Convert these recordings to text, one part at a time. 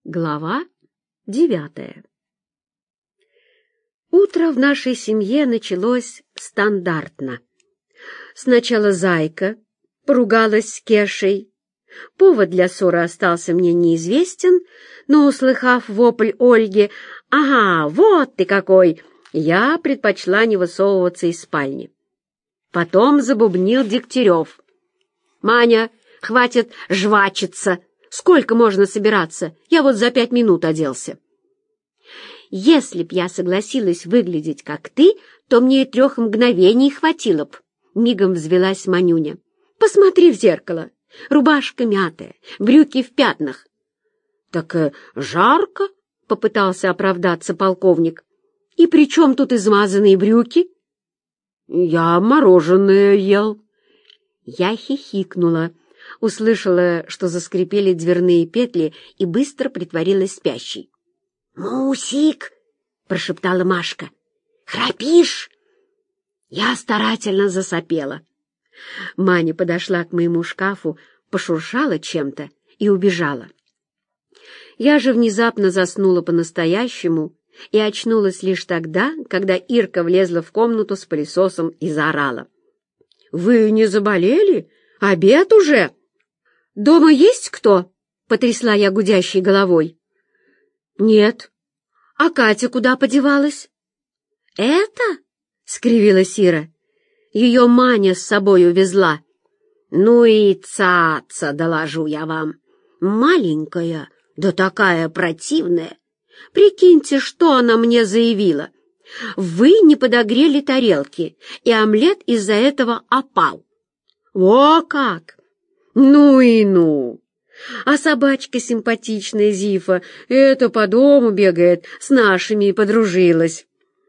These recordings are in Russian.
Глава 9. Утро в нашей семье началось стандартно. Сначала Зайка поругалась с Кешей. Повод для ссоры остался мне неизвестен, но, услыхав вопль Ольги «Ага, вот ты какой!», я предпочла не высовываться из спальни. Потом забубнил Дегтярев. «Маня, хватит жвачиться! Сколько можно собираться? Я вот за 5 минут оделся». «Если б я согласилась выглядеть, как ты, то мне и 3 мгновений хватило б», — мигом взвелась Манюня. «Посмотри в зеркало. Рубашка мятая, брюки в пятнах». «Так жарко», — попытался оправдаться полковник. «И при чем тут измазанные брюки?» «Я мороженое ел». Я хихикнула, услышала, что заскрипели дверные петли, и быстро притворилась спящей. «Мусик!» — прошептала Машка. «Храпишь?» Я старательно засопела. Маня подошла к моему шкафу, пошуршала чем-то и убежала. Я же внезапно заснула по-настоящему и очнулась лишь тогда, когда Ирка влезла в комнату с пылесосом и заорала. «Вы не заболели? Обед уже?» «Дома есть кто?» — потрясла я гудящей головой. «Нет. А Катя куда подевалась?» «Это?» — скривилась Ира. «Ее Маня с собой увезла». «Ну и цаца, доложу я вам. Маленькая, да такая противная. Прикиньте, что она мне заявила. Вы не подогрели тарелки, и омлет из-за этого опал». «О как! Ну и ну! А собачка симпатичная Зифа, это по дому бегает, с нашими подружилась».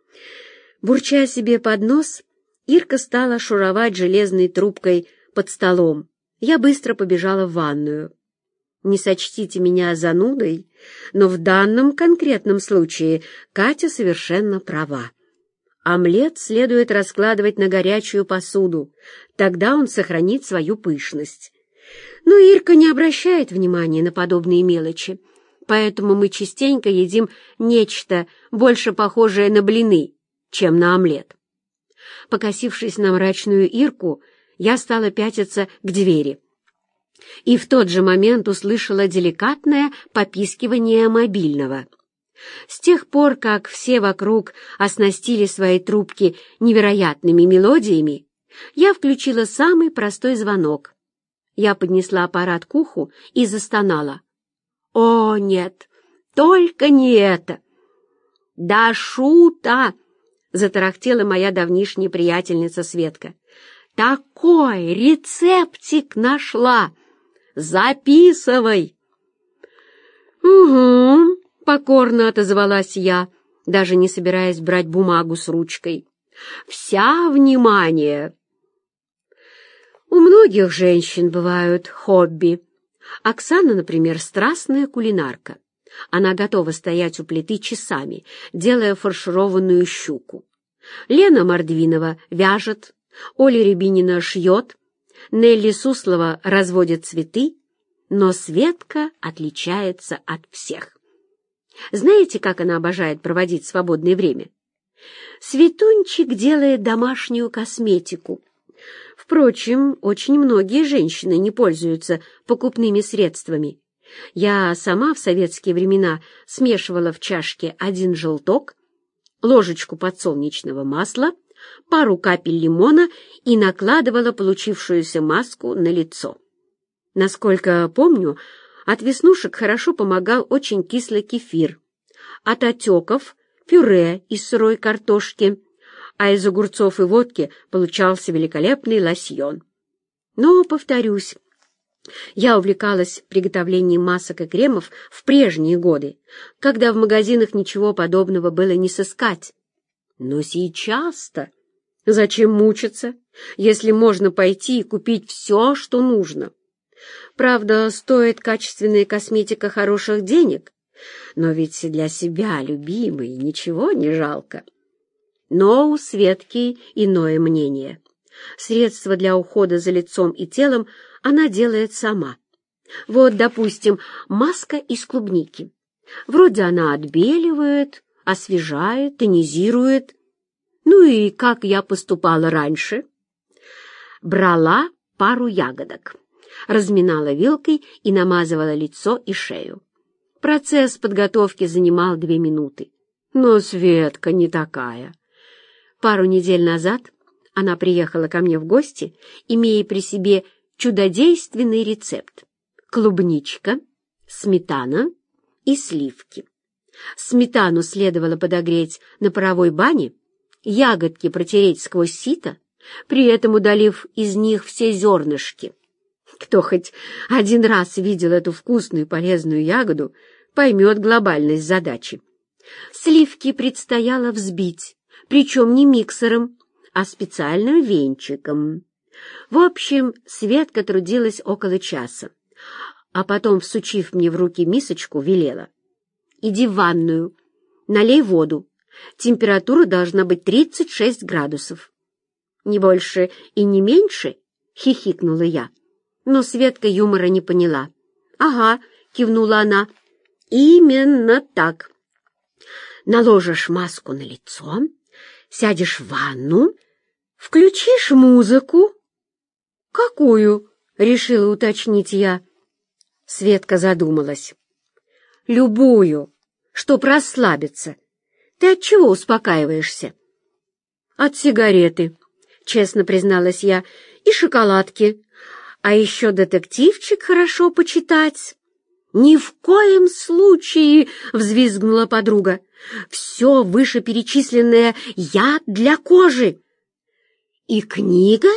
Бурча себе под нос, Ирка стала шуровать железной трубкой под столом. Я быстро побежала в ванную. Не сочтите меня занудой, но в данном конкретном случае Катя совершенно права. Омлет следует раскладывать на горячую посуду, тогда он сохранит свою пышность. Но Ирка не обращает внимания на подобные мелочи, поэтому мы частенько едим нечто больше похожее на блины, чем на омлет. Покосившись на мрачную Ирку, я стала пятиться к двери. И в тот же момент услышала деликатное попискивание мобильного. С тех пор, как все вокруг оснастили свои трубки невероятными мелодиями, я включила самый простой звонок. Я поднесла аппарат к уху и застонала. «О, нет, только не это!» «Да шута!» — затарахтела моя давнишняя приятельница Светка. «Такой рецептик нашла! Записывай!» «Угу!» — покорно отозвалась я, даже не собираясь брать бумагу с ручкой. «Вся внимание!» У многих женщин бывают хобби. Оксана, например, страстная кулинарка. Она готова стоять у плиты часами, делая фаршированную щуку. Лена Мордвинова вяжет, Оля Рябинина шьет, Нелли Суслова разводит цветы, но Светка отличается от всех. Знаете, как она обожает проводить свободное время? Светунчик делает домашнюю косметику. Впрочем, очень многие женщины не пользуются покупными средствами. Я сама в советские времена смешивала в чашке 1 желток, ложечку подсолнечного масла, пару капель лимона и накладывала получившуюся маску на лицо. Насколько помню, от веснушек хорошо помогал очень кислый кефир, от отеков — пюре из сырой картошки, а из огурцов и водки получался великолепный лосьон. Но, повторюсь, я увлекалась приготовлением масок и кремов в прежние годы, когда в магазинах ничего подобного было не сыскать. Но сейчас-то зачем мучиться, если можно пойти и купить все, что нужно? Правда, стоит качественная косметика хороших денег, но ведь для себя, любимой, ничего не жалко. Но у Светки иное мнение. Средства для ухода за лицом и телом она делает сама. Вот, допустим, маска из клубники. Вроде она отбеливает, освежает, тонизирует. Ну и как я поступала раньше? Брала пару ягодок, разминала вилкой и намазывала лицо и шею. Процесс подготовки занимал 2 минуты. Но Светка не такая. Пару недель назад она приехала ко мне в гости, имея при себе чудодейственный рецепт: клубничка, сметана и сливки. Сметану следовало подогреть на паровой бане, ягодки протереть сквозь сито, при этом удалив из них все зернышки. Кто хоть один раз видел эту вкусную и полезную ягоду, поймет глобальность задачи. Сливки предстояло взбить, причем не миксером, а специальным венчиком. В общем, Светка трудилась около часа, а потом, всучив мне в руки мисочку, велела: «Иди в ванную, налей воду. Температура должна быть 36 градусов». «Не больше и не меньше?» — хихикнула я. Но Светка юмора не поняла. «Ага», — кивнула она, — «именно так. Наложишь маску на лицо, сядешь в ванну, включишь музыку». «Какую?» — решила уточнить я. Светка задумалась. «Любую, чтоб расслабиться. Ты от чего успокаиваешься?» «От сигареты», — честно призналась я, — «и шоколадки. А еще детективчик хорошо почитать». «Ни в коем случае!» — взвизгнула подруга. «Все вышеперечисленное яд для кожи». «И книга?»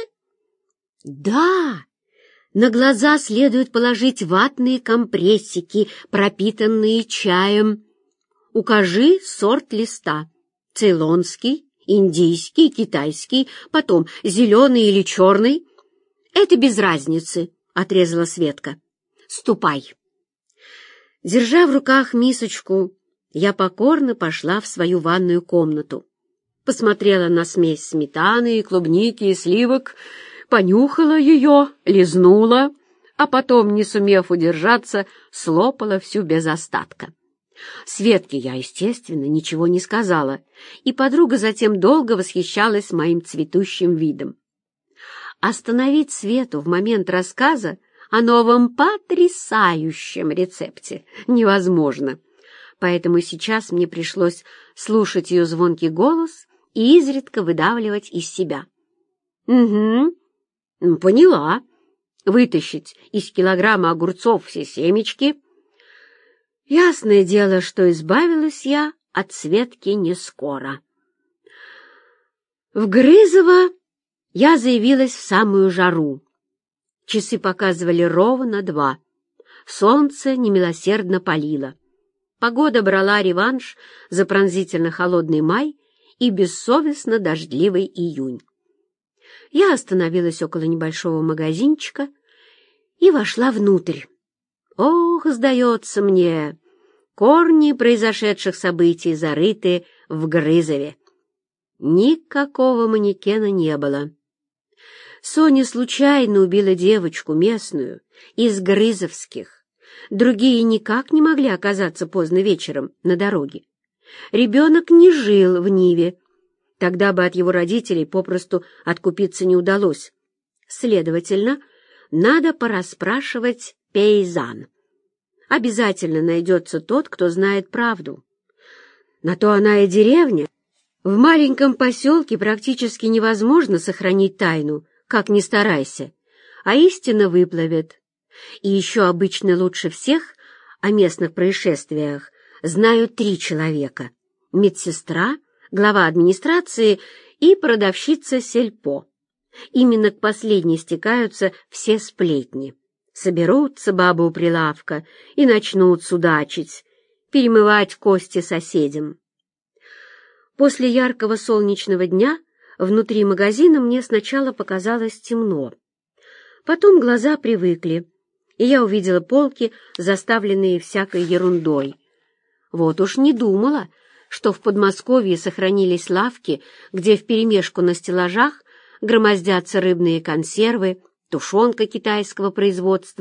«Да, на глаза следует положить ватные компрессики, пропитанные чаем. Укажи сорт листа: цейлонский, индийский, китайский, потом зеленый или черный». «Это без разницы», — отрезала Светка. «Ступай». Держа в руках мисочку, я покорно пошла в свою ванную комнату. Посмотрела на смесь сметаны, клубники и сливок, понюхала ее, лизнула, а потом, не сумев удержаться, слопала всю без остатка. Светке я, естественно, ничего не сказала, и подруга затем долго восхищалась моим цветущим видом. Остановить Свету в момент рассказа о новом потрясающем рецепте невозможно, поэтому сейчас мне пришлось слушать ее звонкий голос и изредка выдавливать из себя. «Угу, поняла. Вытащить из килограмма огурцов все семечки». Ясное дело, что избавилась я от Светки не скоро. В Грызово я заявилась в самую жару. Часы показывали ровно 2. Солнце немилосердно палило. Погода брала реванш за пронзительно холодный май и бессовестно дождливый июнь. Я остановилась около небольшого магазинчика и вошла внутрь. Ох, сдается мне, корни произошедших событий зарыты в Грызове. Никакого манекена не было. Соня случайно убила девочку местную, из грызовских. Другие никак не могли оказаться поздно вечером на дороге. Ребенок не жил в Ниве. Тогда бы от его родителей попросту откупиться не удалось. Следовательно, надо порасспрашивать пейзан. Обязательно найдется тот, кто знает правду. На то она и деревня. В маленьком поселке практически невозможно сохранить тайну, как ни старайся, а истина выплывет. И еще обычно лучше всех о местных происшествиях знают 3 человека: медсестра, глава администрации и продавщица сельпо. Именно к последней стекаются все сплетни. Соберутся бабы у прилавка и начнут судачить, перемывать кости соседям. После яркого солнечного дня внутри магазина мне сначала показалось темно. Потом глаза привыкли, и я увидела полки, заставленные всякой ерундой. Вот уж не думала, что в Подмосковье сохранились лавки, где вперемешку на стеллажах громоздятся рыбные консервы, тушенка китайского производства,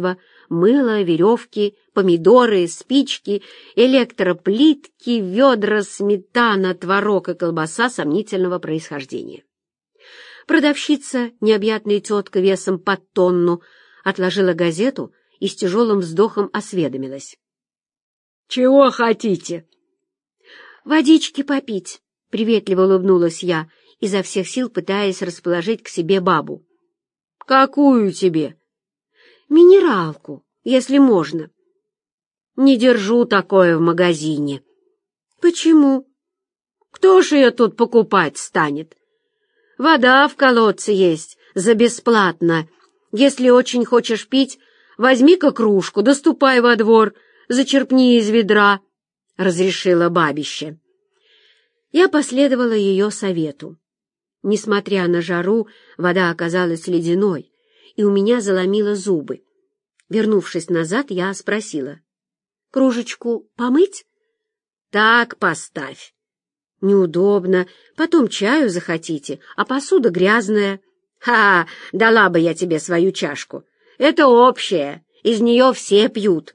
Мыло, веревки, помидоры, спички, электроплитки, ведра, сметана, творог и колбаса сомнительного происхождения. Продавщица, необъятная тетка весом под тонну, отложила газету и с тяжелым вздохом осведомилась. — Чего хотите? — Водички попить, — приветливо улыбнулась я, изо всех сил пытаясь расположить к себе бабу. — Какую тебе? — Минералку, если можно. — Не держу такое в магазине. — Почему? — Кто ж ее тут покупать станет? Вода в колодце есть за бесплатно. Если очень хочешь пить, возьми-ка кружку, да ступай во двор, зачерпни из ведра, — разрешила бабище. Я последовала ее совету. Несмотря на жару, вода оказалась ледяной, и у меня заломило зубы. Вернувшись назад, я спросила. — Кружечку помыть? — Так поставь. — Неудобно. Потом чаю захотите, а посуда грязная. — Ха! Дала бы я тебе свою чашку. Это общее, из нее все пьют.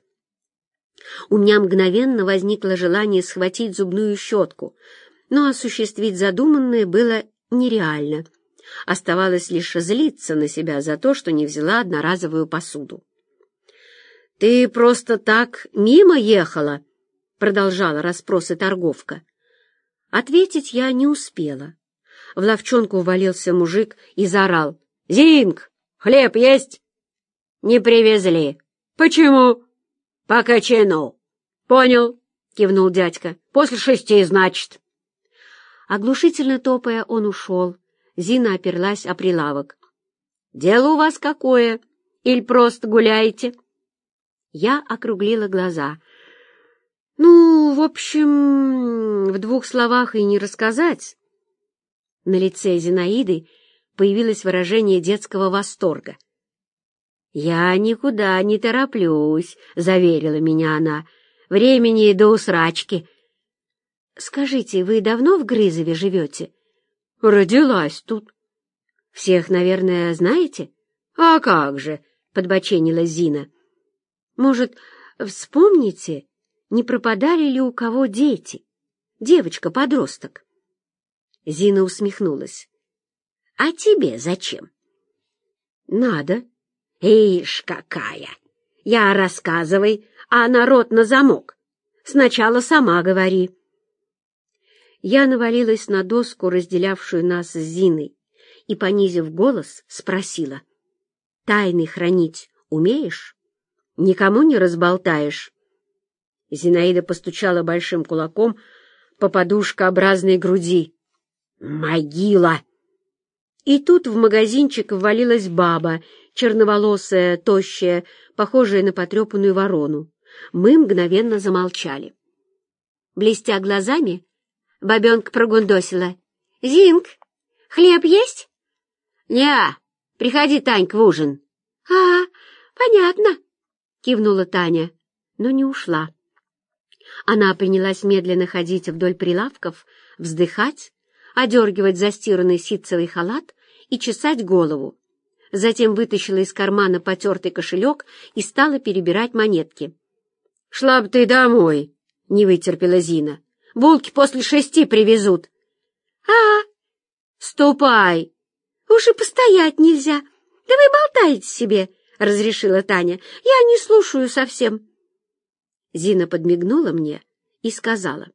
У меня мгновенно возникло желание схватить зубную щетку, но осуществить задуманное было нереально. Оставалось лишь злиться на себя за то, что не взяла одноразовую посуду. — Ты просто так мимо ехала? — продолжала расспросы торговка. Ответить я не успела. В лавчонку ввалился мужик и заорал. — Зинк, хлеб есть? — Не привезли. — Почему? — По кочану. — Понял, — кивнул дядька. — После 6, значит. Оглушительно топая, он ушел. Зина оперлась о прилавок. — Дело у вас какое? Или просто гуляете? Я округлила глаза. Ну, в общем, в 2 словах и не рассказать. На лице Зинаиды появилось выражение детского восторга. «Я никуда не тороплюсь», — заверила меня она. «Времени до усрачки». «Скажите, вы давно в Грызове живете?» «Родилась тут». «Всех, наверное, знаете?» «А как же», — подбоченилась Зина. «Может, вспомните, не пропадали ли у кого дети? Девочка-подросток». Зина усмехнулась. — А тебе зачем? — Надо. — Ишь, какая! Я рассказывай, а народ на замок. Сначала сама говори. Я навалилась на доску, разделявшую нас с Зиной, и, понизив голос, спросила. — Тайны хранить умеешь? Никому не разболтаешь? Зинаида постучала большим кулаком по подушкообразной груди. «Могила!» И тут в магазинчик ввалилась баба, черноволосая, тощая, похожая на потрепанную ворону. Мы мгновенно замолчали. Блестя глазами, бабенка прогундосила. «Зинк, хлеб есть?» «Не, приходи, Танька, в ужин». «А, понятно», — кивнула Таня, но не ушла. Она принялась медленно ходить вдоль прилавков, вздыхать, одергивать застиранный ситцевый халат и чесать голову. Затем вытащила из кармана потертый кошелек и стала перебирать монетки. — Шла бы ты домой, — не вытерпела Зина. — Булки после 6 привезут. — А, ступай. — Уж и постоять нельзя. Да вы болтаете себе, — разрешила Таня. — Я не слушаю совсем. Зина подмигнула мне и сказала.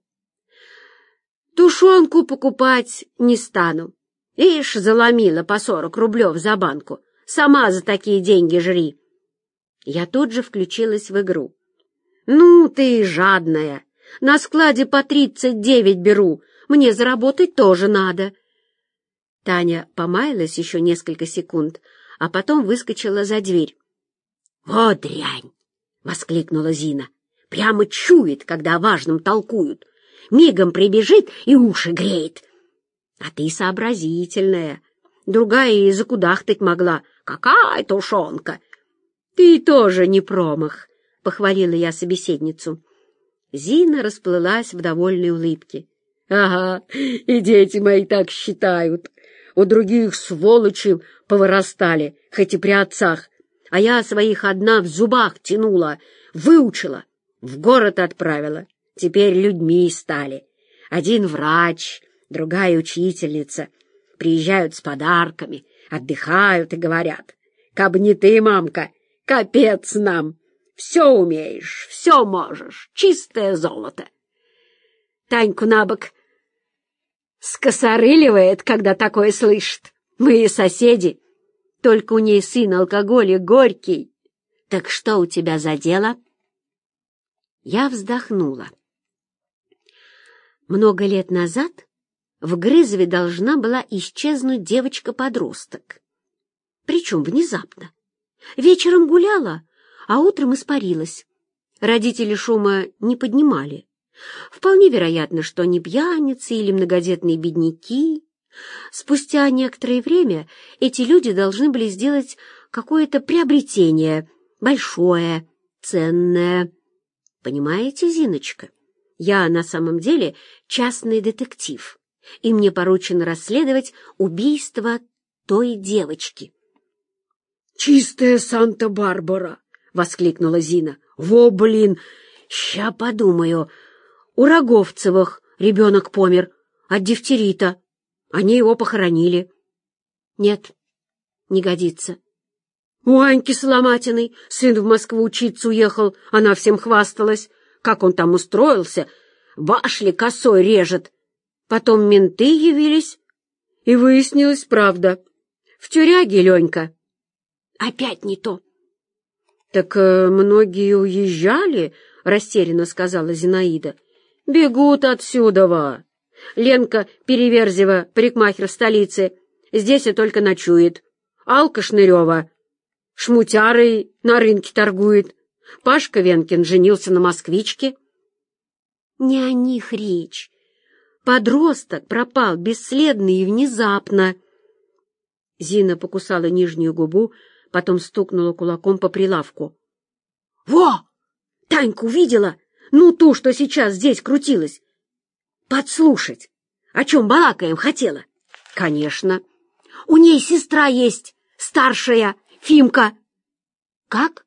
Тушенку покупать не стану. Ишь, заломила по 40 рублев за банку. Сама за такие деньги жри. Я тут же включилась в игру. Ну, ты жадная. На складе по 39 беру. Мне заработать тоже надо. Таня помаялась еще несколько секунд, а потом выскочила за дверь. Вот дрянь! — воскликнула Зина. Прямо чует, когда о важном толкуют. Мигом прибежит и уши греет. А ты сообразительная. Другая и закудахтать могла. Какая тушенка! Ты тоже не промах, — похвалила я собеседницу. Зина расплылась в довольной улыбке. Ага, и дети мои так считают. У других сволочи повырастали, хоть и при отцах. А я своих одна в зубах тянула, выучила, в город отправила. Теперь людьми стали. Один врач, другая учительница. Приезжают с подарками, отдыхают и говорят: «Кабы не ты, мамка, капец нам! Все умеешь, все можешь, чистое золото!» Таньку набок скосорыливает, когда такое слышит. Мы и соседи. Только у ней сын алкоголик горький. Так что у тебя за дело? Я вздохнула. Много лет назад в Грызове должна была исчезнуть девочка-подросток. Причем внезапно. Вечером гуляла, а утром испарилась. Родители шума не поднимали. Вполне вероятно, что они пьяницы или многодетные бедняки. Спустя некоторое время эти люди должны были сделать какое-то приобретение, большое, ценное. Понимаете, Зиночка, я на самом деле частный детектив, и мне поручено расследовать убийство той девочки. «Чистая Санта-Барбара!» — воскликнула Зина. «Во, блин! Ща подумаю. У Роговцевых ребенок помер от дифтерита. Они его похоронили». «Нет, не годится». «У Аньки Соломатиной сын в Москву учиться уехал, она всем хвасталась. Как он там устроился, башли косой режет. Потом менты явились, и выяснилось правда. В тюряге Ленька». «Опять не то». «Так многие уезжали», — растерянно сказала Зинаида. «Бегут отсюда. Ленка Переверзева, парикмахер в столице, здесь и только ночует. Алка Шнырева шмутярой на рынке торгует. Пашка Венкин женился на москвичке». «Не о них речь. Подросток пропал бесследно и внезапно». Зина покусала нижнюю губу, потом стукнула кулаком по прилавку. «Во! Таньку увидела? Ну, ту, что сейчас здесь крутилась. Подслушать. О чем балакаем хотела?» «Конечно. У ней сестра есть, старшая, Фимка». «Как?»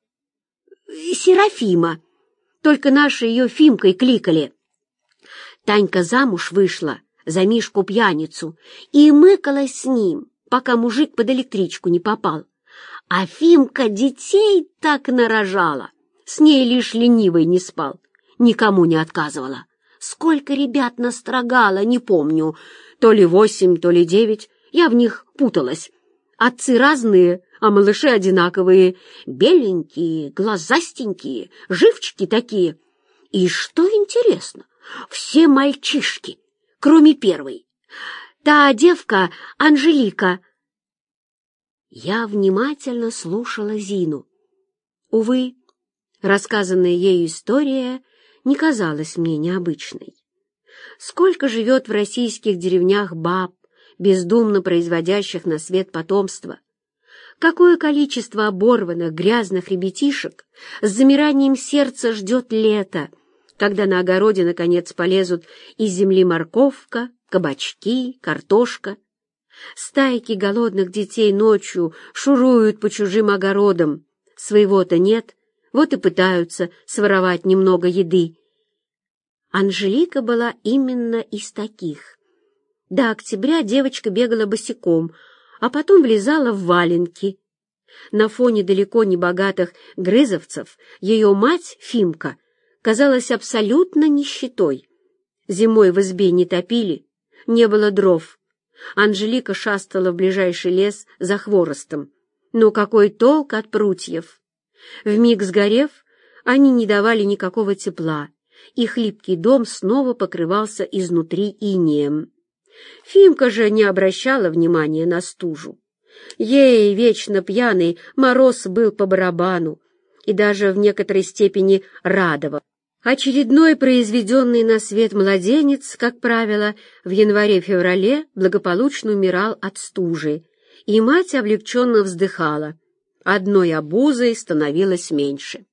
«Серафима. Только наши ее Фимкой кликали. Танька замуж вышла за Мишку-пьяницу и мыкалась с ним, пока мужик под электричку не попал. А Фимка детей так нарожала, с ней лишь ленивый не спал, никому не отказывала. Сколько ребят настрогала, не помню, то ли 8, то ли 9, я в них путалась. Отцы разные, а малыши одинаковые, беленькие, глазастенькие, живчики такие. И что интересно, все мальчишки, кроме первой. Та девка Анжелика. Я внимательно слушала Зину. Увы, рассказанная ею история не казалась мне необычной. Сколько живет в российских деревнях баб, бездумно производящих на свет потомство! Какое количество оборванных, грязных ребятишек с замиранием сердца ждет лето, когда на огороде, наконец, полезут из земли морковка, кабачки, картошка. Стайки голодных детей ночью шуруют по чужим огородам. Своего-то нет, вот и пытаются своровать немного еды. Анжелика была именно из таких. До октября девочка бегала босиком, а потом влезала в валенки. На фоне далеко не богатых грызовцев ее мать, Фимка, казалась абсолютно нищетой. Зимой в избе не топили, не было дров. Анжелика шастала в ближайший лес за хворостом. Но какой толк от прутьев? Вмиг сгорев, они не давали никакого тепла, и хлипкий дом снова покрывался изнутри инеем. Фимка же не обращала внимания на стужу. Ей, вечно пьяный, мороз был по барабану и даже в некоторой степени радовал. Очередной произведенный на свет младенец, как правило, в январе-феврале благополучно умирал от стужи, и мать облегченно вздыхала. Одной обузой становилось меньше.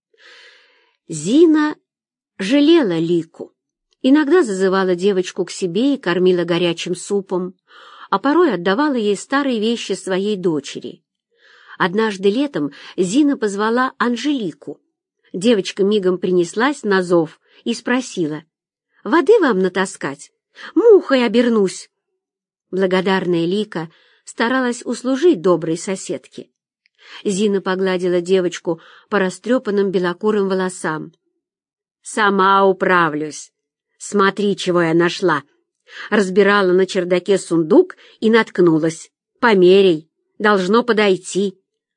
Зина жалела Лику. Иногда зазывала девочку к себе и кормила горячим супом, а порой отдавала ей старые вещи своей дочери. Однажды летом Зина позвала Анжелику. Девочка мигом принеслась на зов и спросила: «Воды вам натаскать? Мухой обернусь». Благодарная Лика старалась услужить доброй соседке. Зина погладила девочку по растрепанным белокурым волосам. «Сама управлюсь. Смотри, чего я нашла». Разбирала на чердаке сундук и наткнулась. «Померяй, должно подойти».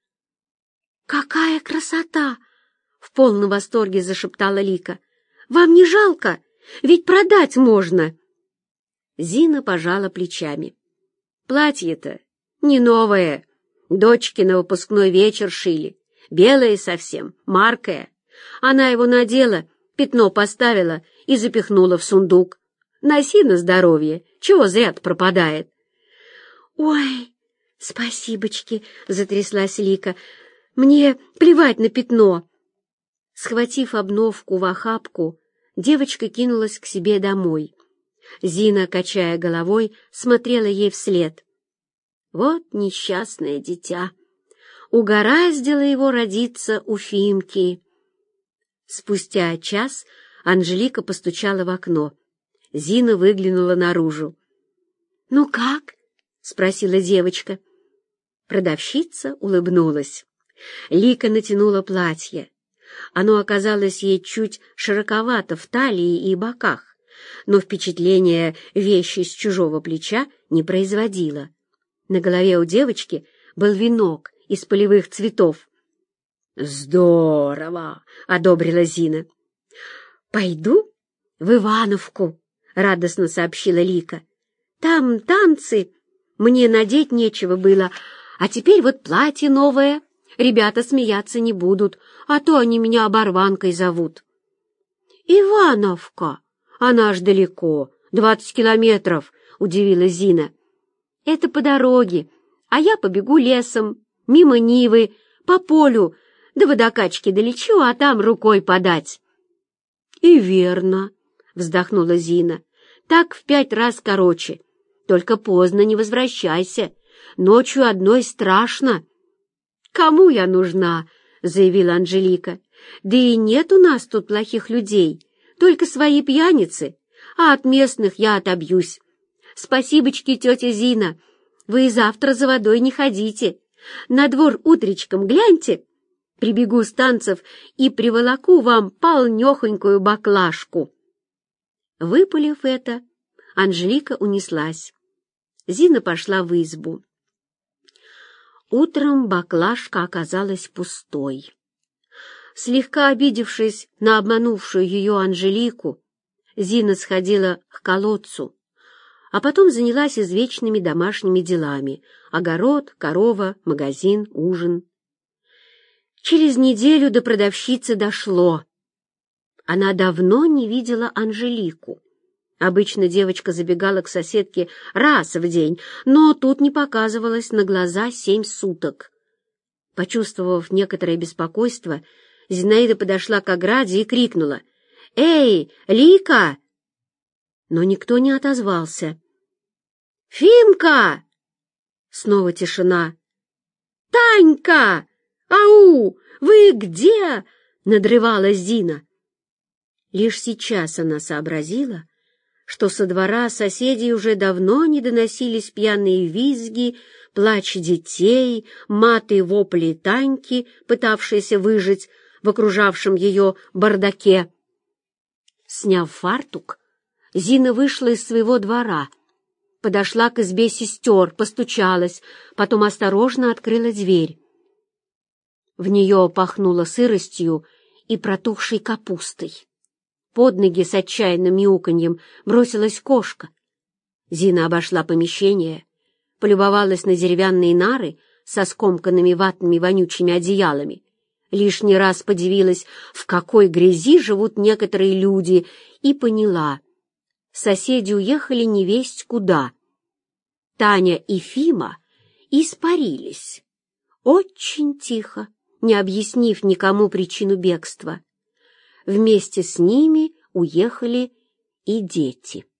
«Какая красота!» — в полном восторге зашептала Лика. «Вам не жалко? Ведь продать можно!» Зина пожала плечами. «Платье-то не новое. Дочки на выпускной вечер шили. Белое совсем, маркое. Она его надела, пятно поставила и запихнула в сундук. Носи на здоровье, чего зря-то пропадает». «Ой, спасибочки!» — затряслась Лика. «Мне плевать на пятно!» Схватив обновку в охапку, девочка кинулась к себе домой. Зина, качая головой, смотрела ей вслед. Вот несчастное дитя! Угораздило его родиться у Фимки. Спустя час Анжелика постучала в окно. Зина выглянула наружу. «Ну как?» — спросила девочка. Продавщица улыбнулась. Лика натянула платье. Оно оказалось ей чуть широковато в талии и боках, но впечатление вещи с чужого плеча не производило. На голове у девочки был венок из полевых цветов. «Здорово!» — одобрила Зина. «Пойду в Ивановку», — радостно сообщила Лика. «Там танцы. Мне надеть нечего было, а теперь вот платье новое. Ребята смеяться не будут, а то они меня оборванкой зовут». «Ивановка? Она ж далеко, 20 километров», — удивилась Зина. «Это по дороге, а я побегу лесом, мимо Нивы, по полю, до водокачки долечу, а там рукой подать». «И верно», — вздохнула Зина, — «так в 5 раз короче. Только поздно не возвращайся, ночью одной страшно». «Кому я нужна?» — заявила Анжелика. «Да и нет у нас тут плохих людей, только свои пьяницы, а от местных я отобьюсь. Спасибочки, тетя Зина, вы и завтра за водой не ходите. На двор утречком гляньте, прибегу с танцев и приволоку вам полнехонькую баклажку». Выпалив это, Анжелика унеслась. Зина пошла в избу. Утром баклажка оказалась пустой. Слегка обидевшись на обманувшую ее Анжелику, Зина сходила к колодцу, а потом занялась извечными домашними делами — огород, корова, магазин, ужин. Через неделю до продавщицы дошло. Она давно не видела Анжелику. Обычно девочка забегала к соседке раз в день, но тут не показывалась на глаза 7 суток. Почувствовав некоторое беспокойство, Зинаида подошла к ограде и крикнула: «Эй, Лика!» Но никто не отозвался. «Фимка!» Снова тишина. «Танька! Ау! Вы где?» — надрывалась Зина. Лишь сейчас она сообразила, что со двора соседей уже давно не доносились пьяные визги, плач детей, маты и вопли Таньки, пытавшейся выжить в окружавшем ее бардаке. Сняв фартук, Зина вышла из своего двора, подошла к избе сестер, постучалась, потом осторожно открыла дверь. В нее пахнуло сыростью и протухшей капустой. Под ноги с отчаянным мяуканьем бросилась кошка. Зина обошла помещение, полюбовалась на деревянные нары со скомканными ватными вонючими одеялами, лишний раз подивилась, в какой грязи живут некоторые люди, и поняла — соседи уехали невесть куда. Таня и Фима испарились. Очень тихо, не объяснив никому причину бегства. Вместе с ними уехали и дети.